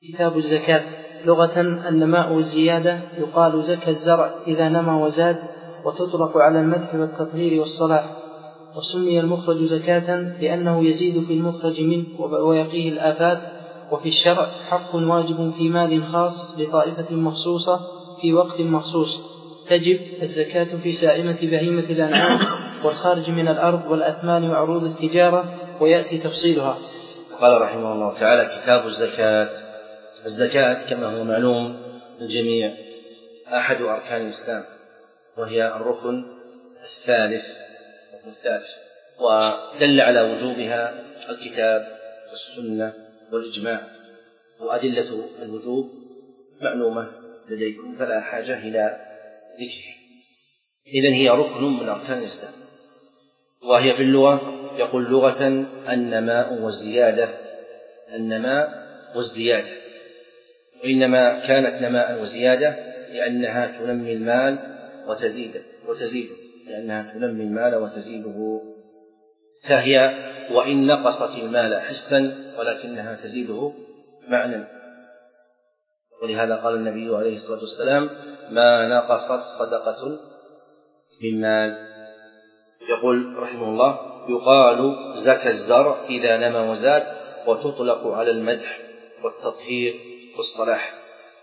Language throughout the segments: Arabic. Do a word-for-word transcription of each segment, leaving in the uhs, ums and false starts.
كتاب الزكاة. لغة النماء والزيادة، يقال زكى الزرع إذا نمى وزاد، وتطلق على المدح والتطهير والصلاح. وسمي المخرج زكاة لأنه يزيد في المخرج منه ويقيه الآفات. وفي الشرع حق واجب في مال خاص لطائفة مخصوصة في وقت مخصوص. تجب الزكاة في سائمة بهيمة الأنعام والخارج من الأرض والأثمان وعروض التجارة، ويأتي تفصيلها. قال رحمه الله تعالى: كتاب الزكاة. الزكاة كما هو معلوم للجميع أحد أركان الإسلام، وهي الركن الثالث الثالث ودل على وجوبها الكتاب والسنة والإجماع، وأدلة الوجوب معلومة لديكم فلا حاجة إلى ذكرها. إذن هي ركن من أركان الإسلام، وهي في اللغة يقول لغة النماء والزيادة، النماء والزيادة، وإنما كانت نماء وزيادة لأنها تنمي المال وتزيده وتزيده لأنها تنمي المال وتزيده، فهي وإن نقصت المال حسا ولكنها تزيده معنى. ولهذا قال النبي عليه الصلاة والسلام: ما نقصت صدقة من مال. يقول رحمه الله: يقال زكى الزرع إذا نمى وزاد، وتطلق على المدح والتطهير والصلاح.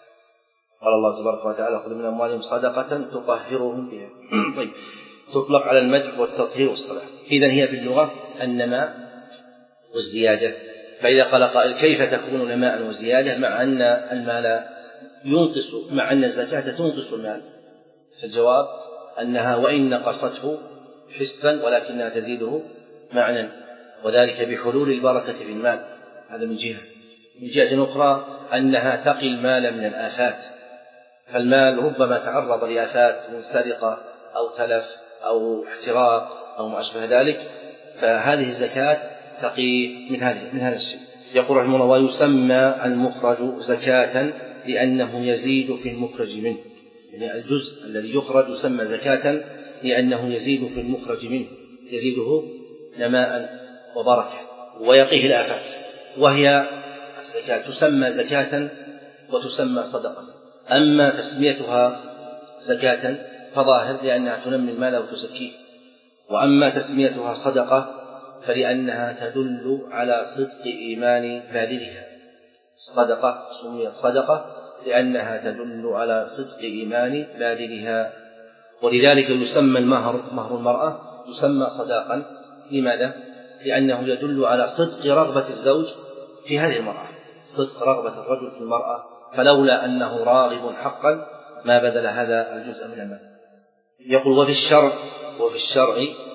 قال الله تبارك وتعالى: خذ من أموالهم صدقة تطهرهم بها. طيب، تطلق على المدح والتطهير والصلاح. إذن هي باللغة النماء والزيادة. فإذا قال قائل: كيف تكون نماء وزيادة مع أن المال ينقص، مع أن الزكاة تنقص المال؟ فالجواب أنها وإن نقصته حسا ولكنها تزيده معنى، وذلك بحلول البركة في المال. هذا من جهة. من جهة أخرى أنها تقي المال من الآفات، فالمال ربما تعرض لآفات من سرقة أو تلف أو احتراق أو ما أشبه ذلك، فهذه الزكاة تقي من هذه من هذا الشيء. يقول رحمه الله: ويسمى المخرج زكاة لأنه يزيد في المخرج منه، يعني الجزء الذي يخرج يسمى زكاة لأنه يزيد في المخرج منه، يزيده نماء وبركة ويقيه الآفات. وهي الزكاة تسمى زكاة وتسمى صدقة. أما تسميتها زكاة فظاهر لأنها تنمي المال وتزكيه، وأما تسميتها صدقة فلأنها تدل على صدق إيمان بادرها. الصدقة سميت صدقة لأنها تدل على صدق إيمان بادرها، ولذلك يسمى المهر، مهر المرأة، يسمى صداقا. لماذا؟ لأنه يدل على صدق رغبة الزوج في هذه المرأة، صدق رغبة الرجل في المرأة، فلولا أنه راغب حقا ما بذل هذا الجزء من المال. يقول: وفي الشرع وفي الشرع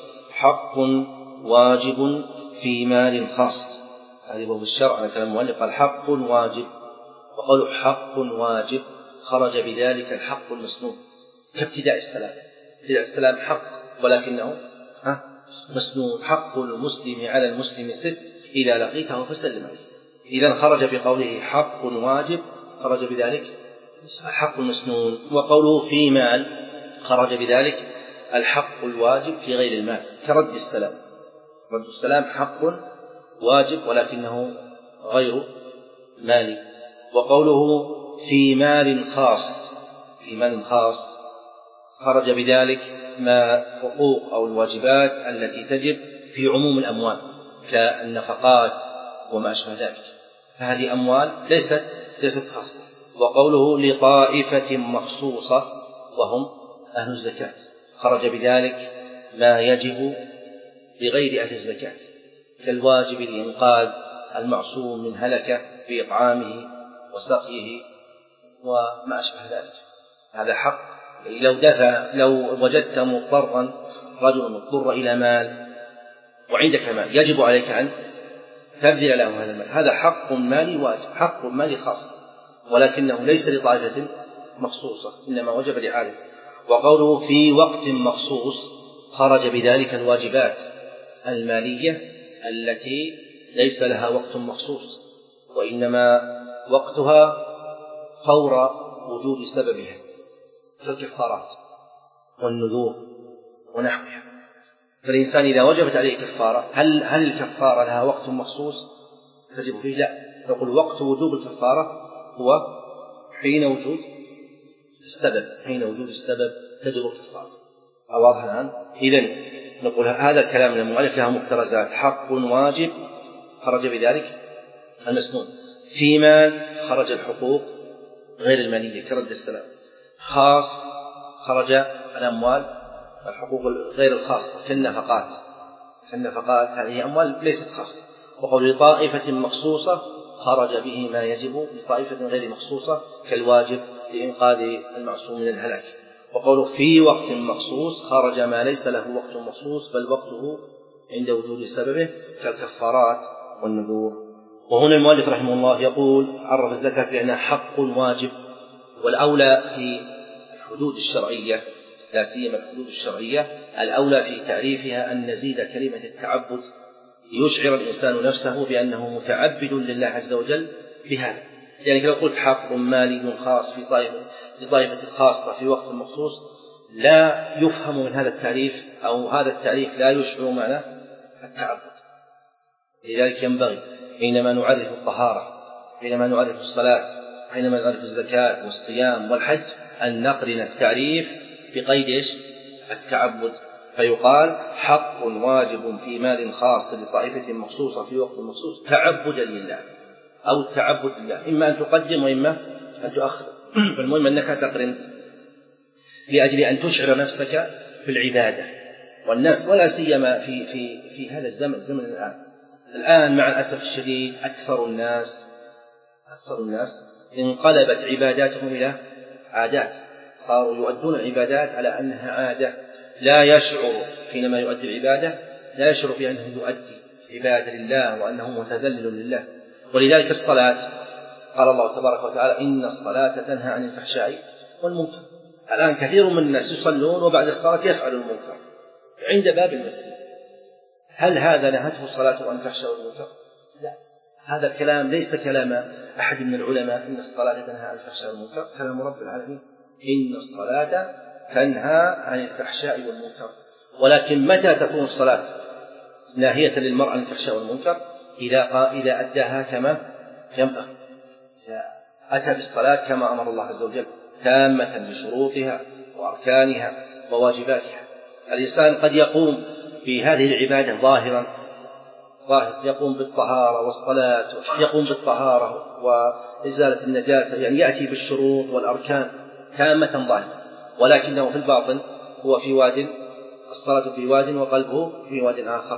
حق واجب في مال خاص. هذه وفي الشرع على كلام المؤلف قال حق واجب، وقالوا حق واجب خرج بذلك الحق المسنون، كابتداء السلام. ابتداء السلام حق ولكنه ها مسنون. حق المسلم على المسلم ست إذا لقيته فسلم عليه. إذن خرج بقوله حق واجب خرج بذلك الحق المسنون. وقوله في مال خرج بذلك الحق الواجب في غير المال، كرد السلام. رد السلام حق واجب ولكنه غير مالي. وقوله في مال خاص، في مال خاص خرج بذلك ما حقوق أو الواجبات التي تجب في عموم الأموال كالنفقات وما أشبه ذلك، فهذه أموال ليست ليست خاصة. وقوله لطائفة مخصوصة وهم أهل الزكاة خرج بذلك ما يجب لغير أهل الزكاة كالواجب لإنقاذ المعصوم من هلكة بإطعامه وسقيه وما أشبه ذلك. هذا حق. لو دفع لو وجدت مضطرا، رجل مضطر إلى مال وعندك مال يجب عليك أن تبذل له هذا المال، هذا حق مالي واجب، حق مالي خاص، ولكنه ليس لطائفة مخصوصة، إنما وجب لعالم. وقوله في وقت مخصوص خرج بذلك الواجبات المالية التي ليس لها وقت مخصوص، وإنما وقتها فور وجود سببها كالكفارات والنذور ونحوها. فالإنسان إذا وجبت عليه كفارة، هل هل الكفارة لها وقت مخصوص تجب فيه؟ لا، يقول وقت وجوب الكفارة هو حين وجود السبب، حين وجود السبب تجب الكفارة. واضح الآن؟ إذن نقول هذا الكلام من المؤلف له مفترزات: حق واجب خرج بذلك المسنون، في مال خرج الحقوق غير المالية كرد السلام، خاص خرج الأموال الحقوق غير الخاصة كالنفقات، كالنفقات هذه أموال ليست خاصة. وقول لطائفة مخصوصة خرج به ما يجب لطائفة غير مخصوصة كالواجب لإنقاذ المعصوم من الهلاك. وقوله في وقت مخصوص خرج ما ليس له وقت مخصوص بل وقته عند وجود سببه كالكفارات والنذور. وهنا المؤلف رحمه الله يقول عرف الزكاة بأنها حق واجب، والأولى في الحدود الشرعية لا سيما الحدود الشرعية الأولى في تعريفها أن نزيد كلمة التعبد يشعر الإنسان نفسه بأنه متعبد لله عز وجل بهذا. يعني لو قلت حق مالي خاص في طائفة في طائفة خاصة في وقت مخصوص لا يفهم من هذا التعريف أو هذا التعريف لا يشعر معنى التعبد. لذلك ينبغي حينما نعرف الطهارة، حينما نعرف الصلاة، حينما نعرف الزكاة والصيام والحج أن نقرن التعريف بقيد إيش؟ التعبد، فيقال حق واجب في مال خاص لطائفة مخصوصة في وقت مخصوص تعبدا لله، أو التعبد لله، إما أن تقدم وإما أن تؤخر. فالمهم أنك تقرن لأجل أن تشعر نفسك بالعبادة. والناس ولا سيما في في في هذا الزمن زمن الآن الآن مع الأسف الشديد أكثر الناس أكثر الناس انقلبت عباداتهم إلى عادات، صاروا يؤدون العبادات على أنها عادة، لا يشعر حينما يؤدي العبادة لا يشعر بأنه يؤدي عبادة لله وأنه متذلل لله. ولذلك الصلاة قال الله تبارك وتعالى إن الصلاة تنهى عن الفحشاء والمنكر. الآن كثير من الناس يصلون وبعد الصلاة يفعل المنكر عند باب المسجد. هل هذا نهته الصلاة عن الفحشاء والمنكر؟ لا، هذا الكلام ليس كلام أحد من العلماء إن الصلاة تنهى عن الفحشاء والمنكر، كلام رب العالمين إن الصلاة تنهى عن الفحشاء والمنكر. ولكن متى تكون الصلاة ناهية للمرء عن الفحشاء والمنكر؟ إذا إذا أداها كما ينبغي، إذا أتى بالصلاة كما أمر الله عز وجل تامة بشروطها وأركانها وواجباتها. الإنسان قد يقوم بهذه العبادة ظاهرا ظاهر يقوم بالطهارة والصلاة، يقوم بالطهارة وإزالة النجاسة، يعني يأتي بالشروط والأركان تامة ظاهرة، ولكنه في الباطن هو في واد، الصلاة في واد وقلبه في واد آخر.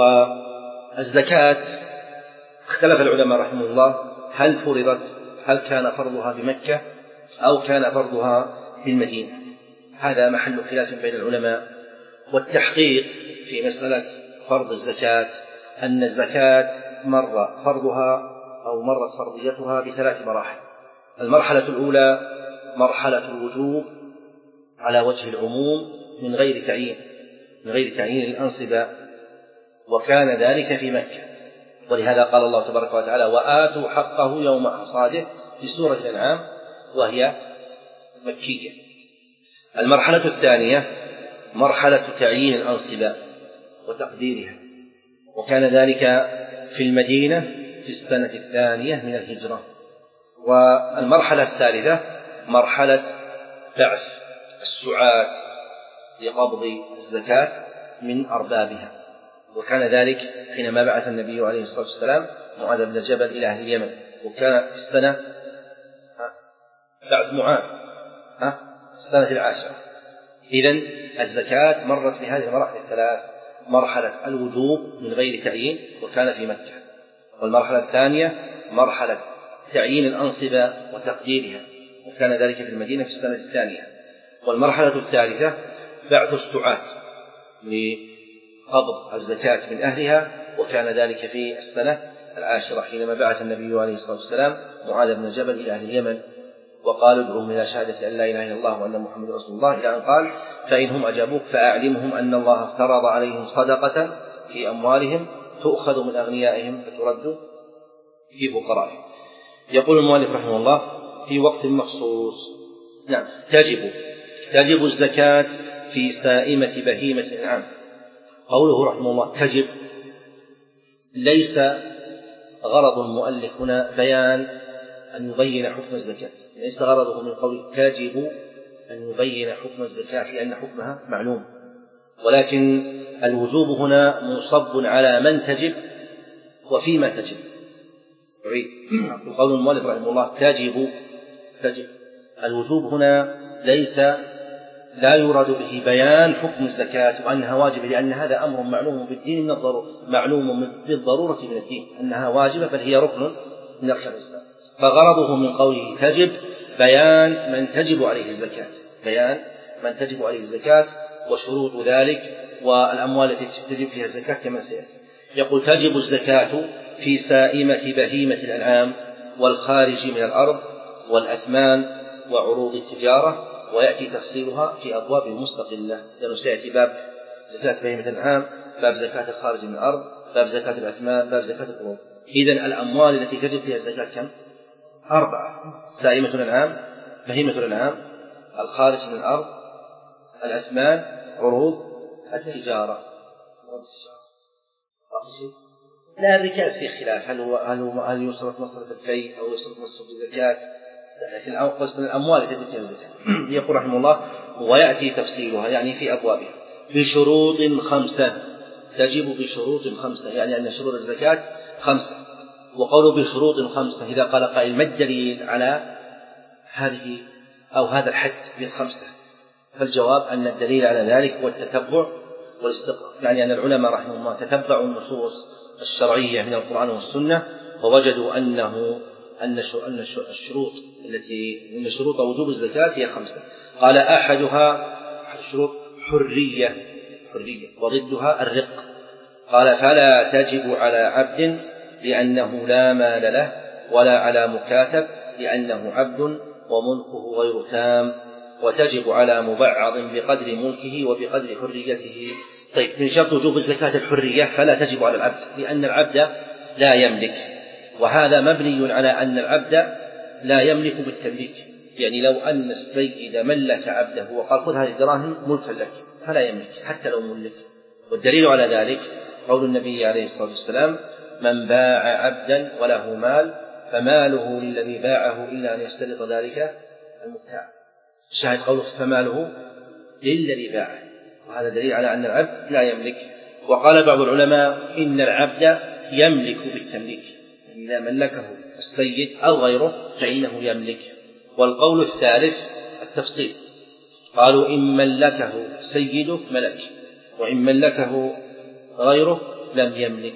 والزكاة اختلف العلماء رحمه الله هل فرضت هل كان فرضها بمكة أو كان فرضها بالمدينة، هذا محل خلاف بين العلماء. والتحقيق في مسألة فرض الزكاة أن الزكاة مر فرضها أو مرت فرضيتها بثلاث مراحل. المرحلة الأولى مرحلة الوجوب على وجه العموم من غير تعيين من غير تعيين الأنصبة، وكان ذلك في مكة، ولهذا قال الله تبارك وتعالى وآتوا حقه يوم حصاده في سورة الأنعام وهي مكية. المرحلة الثانية مرحلة تعيين الأنصبة وتقديرها، وكان ذلك في المدينة في السنة الثانية من الهجرة. والمرحلة الثالثة مرحلة بعث السعاة لقبض الزكاة من أربابها، وكان ذلك حينما بعث النبي عليه الصلاة والسلام معاذ بن جبل إلى أهل اليمن، وكان في السنة بعث معاذ في السنة العاشرة. إذن الزكاة مرت بهذه المراحل الثلاث: مرحلة الوجوب من غير تعيين وكان في مكة، والمرحلة الثانية مرحلة تعيين الأنصبة وتقديرها وكان ذلك في المدينة في السنة الثانية، والمرحلة الثالثة بعث السعاة لقبض الزكاة من أهلها وكان ذلك في السنة العاشرة حينما بعث النبي عليه الصلاة والسلام معاذ بن جبل إلى أهل اليمن وقالوا ادعوهم إلى شهادة أن لا إله إلا الله وأن محمد رسول الله، إلى أن قال فإنهم أجابوك فأعلمهم أن الله افترض عليهم صدقة في أموالهم تؤخذ من أغنيائهم فترد في فقرائهم. يقول المؤلف رحمه الله في وقت مخصوص. نعم، تجب تجب الزكاة في سائمة بهيمة الأنعام. قوله رحمه الله تجب ليس غرض المؤلف هنا بيان أن يبين حكم الزكاة، ليس غرضه من قوله تجب أن يبين حكم الزكاة لأن حكمها معلوم، ولكن الوجوب هنا منصب على من تجب وفيما تجب. قول المؤلف رحمه الله تجب تجب الوجوب هنا ليس لا يراد به بيان حكم الزكاة وأنها واجبة، لأن هذا أمر معلوم بالدين من الضرورة، معلوم بالضرورة من الدين أنها واجبة، بل هي ركن من أركان الإسلام. فغرضه من قوله تجب بيان من تجب عليه الزكاة، بيان من تجب عليه الزكاة وشروط ذلك والأموال التي تجب فيها الزكاة كما سيأتي. يقول تجب الزكاة في سائمة بهيمة الأنعام والخارج من الأرض والأثمان وعروض التجارة، ويأتي تفصيلها في أبواب مستقلة، لأنه سيأتي باب زكاة بهيمة الأنعام، باب زكاة الخارج من الأرض، باب زكاة الأثمان، باب زكاة العروض. إذن الأموال التي تجب فيها الزكاة كم؟ أربعة: سائمة الأنعام، بهيمة الأنعام، الخارج من الأرض، الأثمان، عروض التجارة. لا الركاز في خلاف، هل هو هل هو هل يصرف مصرف الفيء أو يصرف مصرف الزكاة، لكن قصد الأموال التي تجب فيها الزكاة. يقول رحمه الله ويأتي تفصيلها يعني في أبوابها بشروط خمسة، تجب بشروط خمسة، يعني أن شروط الزكاة خمسة. وقوله بشروط خمسة إذا قال قائل ما الدليل على هذه أو هذا الحد بالخمسة؟ فالجواب أن الدليل على ذلك هو التتبع والاستقراء، يعني أن العلماء رحمه الله تتبعوا النصوص الشرعية من القرآن والسنة ووجدوا أنه أن الشروط التي من شروط وجوب الزكاة هي خمسة. قال أحدها شروط حرية حرية وضدها الرق. قال فلا تجب على عبد لأنه لا مال له، ولا على مكاتب لأنه عبد وملكه غير تام، وتجب على مبعض بقدر ملكه وبقدر حريته. طيب، من شرط وجوب الزكاة الحرية، فلا تجب على العبد لأن العبد لا يملك، وهذا مبني على أن العبد لا يملك بالتمليك، يعني لو أن السيد ملك عبده وقال خذ هذه الدراهم ملكا لك فلا يملك حتى لو ملك. والدليل على ذلك قول النبي عليه الصلاة والسلام من باع عبدا وله مال فماله للذي باعه إلا أن يسترط ذلك المبتاع. شاهد قوله فماله للذي باعه، وهذا دليل على أن العبد لا يملك. وقال بعض العلماء إن العبد يملك بالتمليك، إذا ملكه السيد أو غيره فإنه يملك. والقول الثالث التفصيل، قالوا إن ملكه سيده ملك، وإن ملكه غيره لم يملك.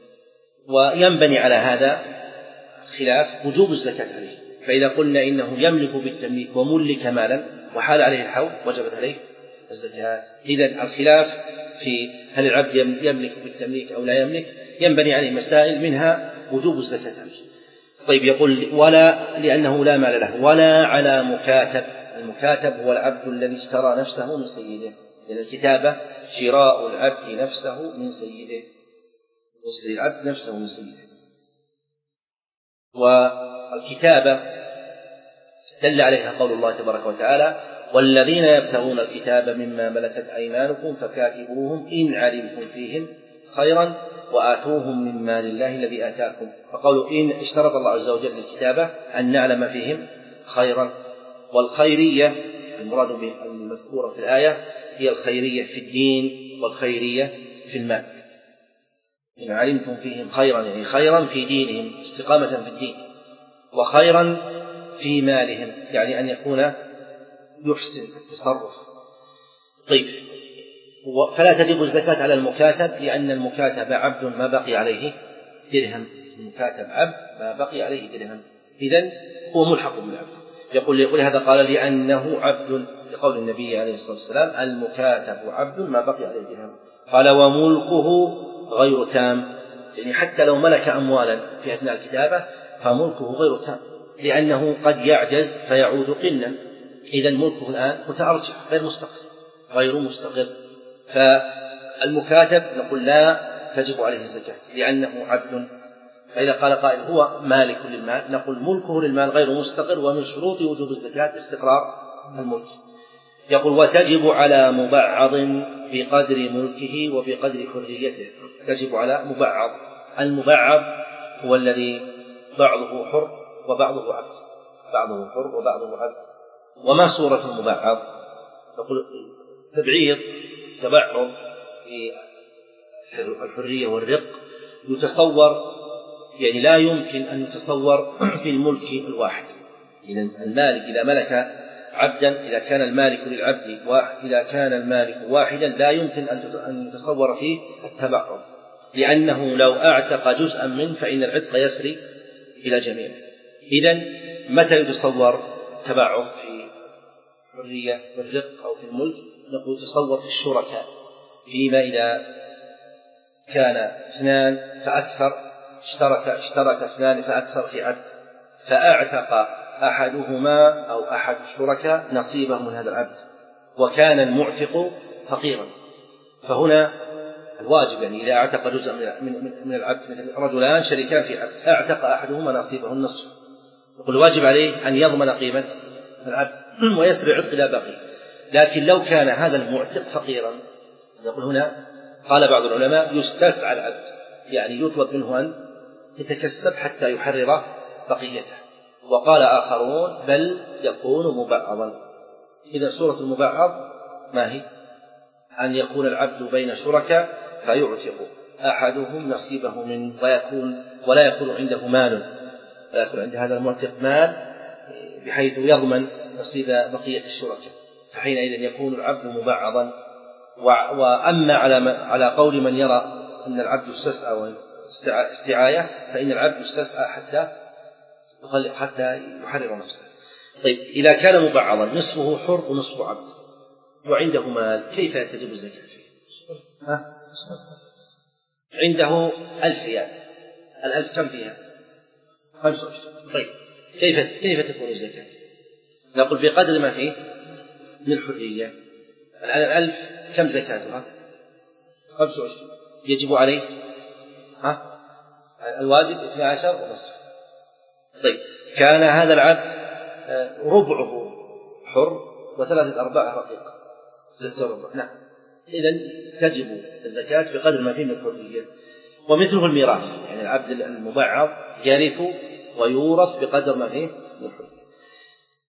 وينبني على هذا خلاف وجوب الزكاة عليه، فإذا قلنا إنه يملك بالتمليك وملك مالا وحال عليه الحول وجبت عليه الزكاة. إذن الخلاف في هل العبد يملك بالتمليك أو لا يملك ينبني عليه مسائل، منها وجوب الزكاة عليه. طيب، يقول ولا لأنه لا مال له، ولا على مكاتب. المكاتب هو العبد الذي اشترى نفسه من سيده، لأن الكتابة شراء العبد نفسه من سيده، يشتري العبد نفسه من سيده. والكتابة دل عليها قول الله تبارك وتعالى والذين يبتغون الكتاب مما ملكت أيمانكم فكاتبوهم إن علمتم فيهم خيرا وآتوهم من مال الله الذي آتاكم. فقالوا إن اشترط الله عز وجل الكتابة أن نعلم فيهم خيرا. والخيرية المراد بالمذكورة في الآية هي الخيرية في الدين والخيرية في المال. إن علمتم فيهم خيرا يعني خيرا في دينهم استقامة في الدين، وخيرا في مالهم يعني أن يكون يحسن التصرف. طيب، فلا تجب الزكاة على المكاتب لأن المكاتب عبد ما بقي عليه درهم، المكاتب عبد ما بقي عليه درهم، إذن هو ملحق بالعبد. يقول يقول هذا قال لأنه عبد، لقول النبي عليه الصلاة والسلام المكاتب عبد ما بقي عليه درهم. قال وملكه غير تام، يعني حتى لو ملك أموالا في أثناء الكتابة فملكه غير تام، لأنه قد يعجز فيعود قنا، إذن ملكه الآن متأرجح غير مستقر غير مستقر. فالمكاتب نقول لا تجب عليه الزكاة لأنه عبد. فإذا قال قائل هو مالك للمال نقول ملكه للمال غير مستقر، ومن شروط وجوب الزكاة استقرار الملك. يقول وتجب على مبعض بقدر ملكه وبقدر حريته، تجب على مبعض. المبعض هو الذي بعضه حر وبعضه عبد، بعضه حر وبعضه عبد. وما صورة المبعض؟ نقول تبعيض تبعض في الحرية والرق يتصور، يعني لا يمكن أن يتصور في الملك الواحد. إذا المالك إذا ملك عبدا، إذا كان المالك للعبد واحد، إذا كان المالك واحدا لا يمكن أن يتصور فيه التبعض، لأنه لو أعتق جزءا منه فإن العتق يسري إلى جميعه. إذن متى يتصور التبعض في الحرية والرق أو في الملك؟ نقول يتصور في الشركاء، فيما إذا كان اثنان فأكثر اشترك اشترك اثنان فأكثر في عبد، فأعتق أحدهما أو أحد الشركاء نصيبه من هذا العبد، وكان المعتق فقيرا، فهنا الواجب يعني إذا اعتق جزء من من العبد، مثل رجلان شريكان في عبد أعتق أحدهما نصيبه النصف، يقول الواجب عليه أن يضمن قيمة العبد ويسرع عتق إلى باقي. لكن لو كان هذا المعتق فقيرا، يقول هنا قال بعض العلماء يستسعى العبد، يعني يطلب منه أن يتكسب حتى يحرر بقيته. وقال آخرون بل يكون مبعضا. إذا صورة المبعض ما هي؟ أن يكون العبد بين شركاء فيعتق أحدهم نصيبه منه، ويكون ولا يكون عنده مال، لا يكون عند هذا المعتق مال بحيث يضمن نصيب بقية الشركاء، فحينئذ يكون العبد مبعضا. وأما على على قول من يرى أن العبد استسعى استعاية، فإن العبد استسعى حتى حتى يحرر نفسه. طيب إذا كان مبعضا نصفه حر ونصفه عبد وعنده مال، كيف تجب الزكاة فيه؟ ها؟ عنده ألف ريال، الألف كم فيها؟ خمسة وعشرين. طيب كيف كيف تكون الزكاة؟ نقول بقدر ما فيه من الحرية. الآن الألف كم زكاتها؟ خمسة وعشرين. يجب عليه ها الواجب اثني عشر ونصف. طيب كان هذا العبد ربعه حر وثلاثة أرباع رقيق، ستة ربع. نعم. إذن تجب الزكاة بقدر ما فيه من الحرية. ومثله الميراث، يعني العبد المبعض يرث ويورث بقدر ما فيه من الحرية.